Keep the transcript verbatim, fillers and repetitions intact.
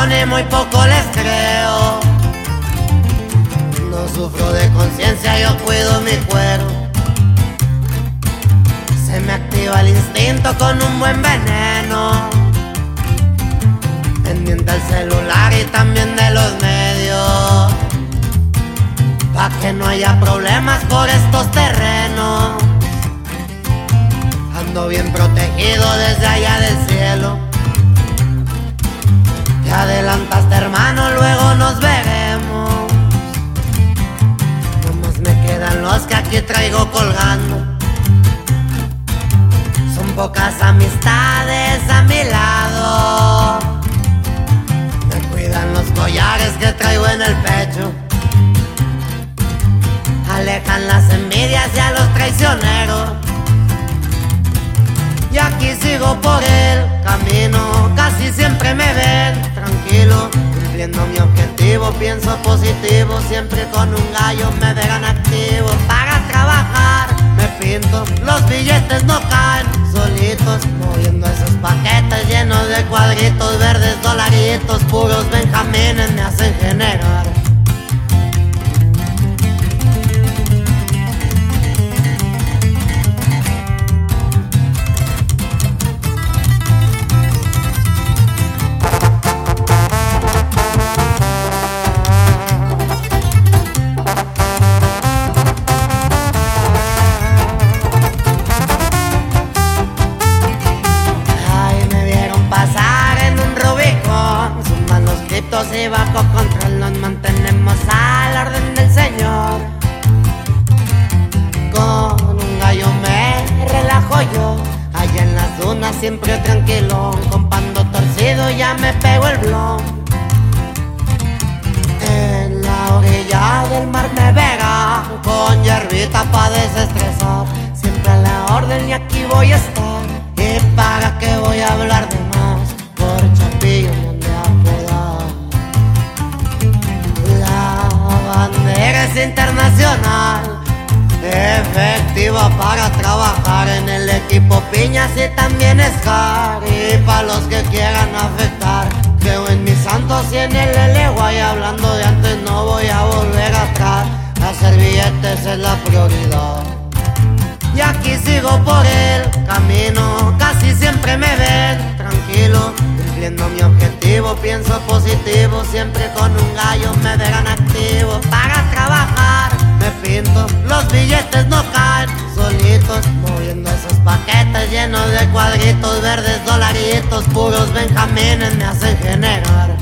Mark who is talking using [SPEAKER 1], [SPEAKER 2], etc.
[SPEAKER 1] razón y muy poco les creo. No sufro de conciencia, yo cuido mi cuero. Se me activa el instinto con un buen veneno. Pendiente del celular y también de los medios, pa' que no haya problemas por estos terrenos. Ando bien protegido desde allá del cielo. Te adelantaste, hermano, luego nos veremos. Nomás me quedan los que aquí traigo colgando. Son pocas amistades a mi lado. Me cuidan los collares que traigo en el pecho. Alejan las envidias y a los traicioneros. Y aquí sigo por el camino, casi siempre me ven tranquilo, cumpliendo mi objetivo, pienso positivo, siempre con un gallo me verán activo. Para trabajar me pinto, los billetes no caen solitos, moviendo esos paquetes llenos de cuadritos verdes, dolaritos, puros benjamines me hacen generar. Y bajo control nos mantenemos a la orden del Señor. Con un gallo me relajo yo, allá en las dunas siempre tranquilo, con pando torcido ya me pego el blon. En la orilla del mar me verán, con hierbita pa' desestresar, siempre a la orden y aquí voy a estar. ¿Y para qué voy a hablar de más? Por Chapillo me han de apodar. Bandera es internacional, efectiva para trabajar en el equipo Piñas y también Scar. Y para los que quieran afectar, creo en mis santos y en el L Y hablando de antes no voy a volver atrás. Hacer billetes es la prioridad. Y aquí sigo por el camino, casi siempre me ven tranquilo, cumpliendo mi objetivo, pienso positivo, siempre con un gallo me verán activo. Para trabajar me pinto, los billetes no caen solitos, moviendo esos paquetes llenos de cuadritos verdes, dolaritos, puros benjamines me hacen generar.